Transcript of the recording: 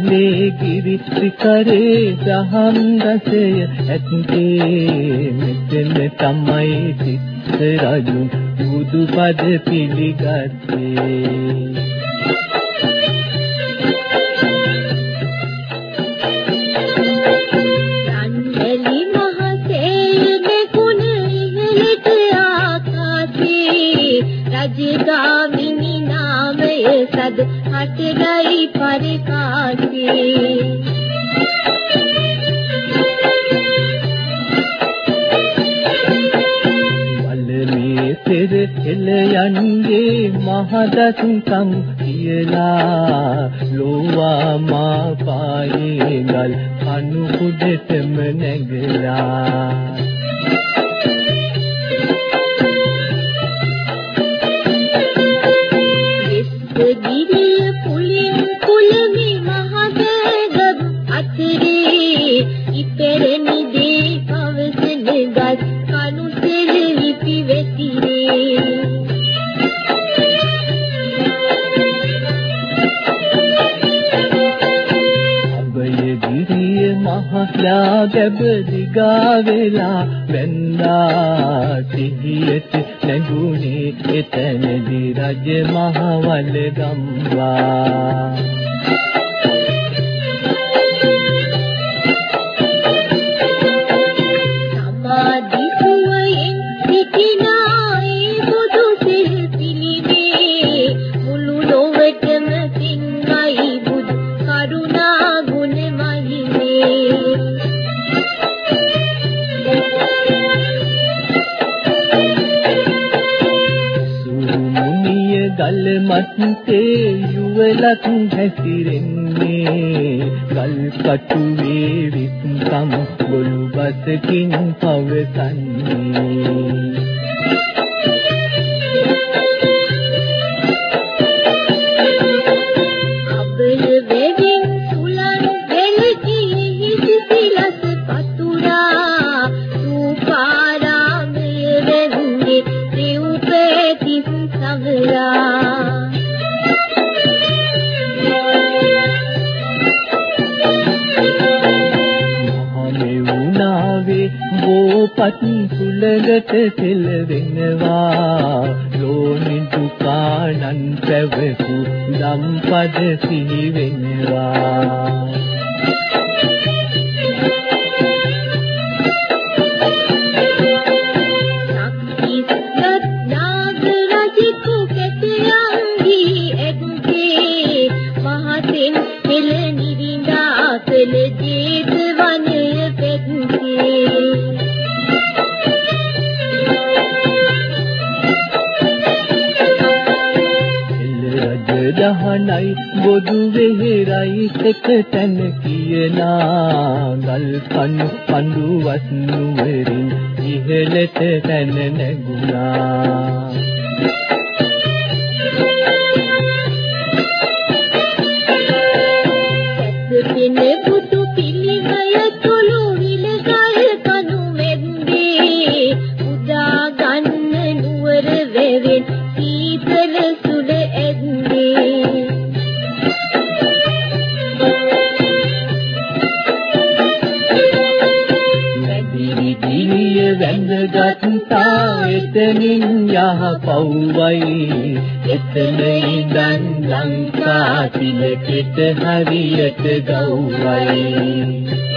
මැදිලේ ගිරි සිකරේ දහම් රසය ඇත්තේ මෙතන තමයි සිත් රජුන් බුදු පද පිළිගත්තේ. රජගාමිනි නාමය සද හටගයි පරිකාසේ. වලමේ පෙර එළයන්ගේ මහදත්කම් කියලා ලෝවා මා පායේ ගල් කණු කුඩටම නැගලා. ගිරිය පුලින් කුලමි මහදග අතරේ ඉපෙරෙනි දේ පවසන ගස් කණු සෙලවිපි වෙතිරේ. අබය ගිරිය මහලා ගැබ දිගා වෙලා වෙන්දා සිහියට නැගුණේ එතනදී රජ මහවල ගම්වා. සමාධි සුවයෙන් සිටිනායි බුදු සිල් පිළිමේ මුළු ලොවටම පින්වයි බුදු කරුණා ගුණ මහිමේ. ගල් මත්තේ යුවලක් හැසිරෙන්නේ ගල් කටුවේ විත්කම් ගොළු බසකින් පවසන්නේ. අබල වෙදින් සුලන් දෙලකී හිසිලස පතුරා සූපාරාමයේ වෙන්නේ ත්‍රිඋපේතිස් සගලා. මහමෙවුනාවේ බෝපත් සුලකට සෙලවෙනවා ලෝනි දුකානන් පැවසු දම්පද සිහි වෙනවා. දහනයි බොදු වෙහෙරයි එක තැන කියනා ගල් කණු පඬුවත් නුවරින් ඉහළට තැන නැගුණා. සැතපෙන බුදු පිළිමය තුළු විලගල් කණු මෙන්දේ උදා ගන්න නුවර වෙවෙන් සීතල සුළ ඇද්දේ. ගිරිය වැඳගත්තා එතනින් යහ පව්වයි එතන ඉඳන් ලංකා තිලකෙට හරියට ගව්වයි.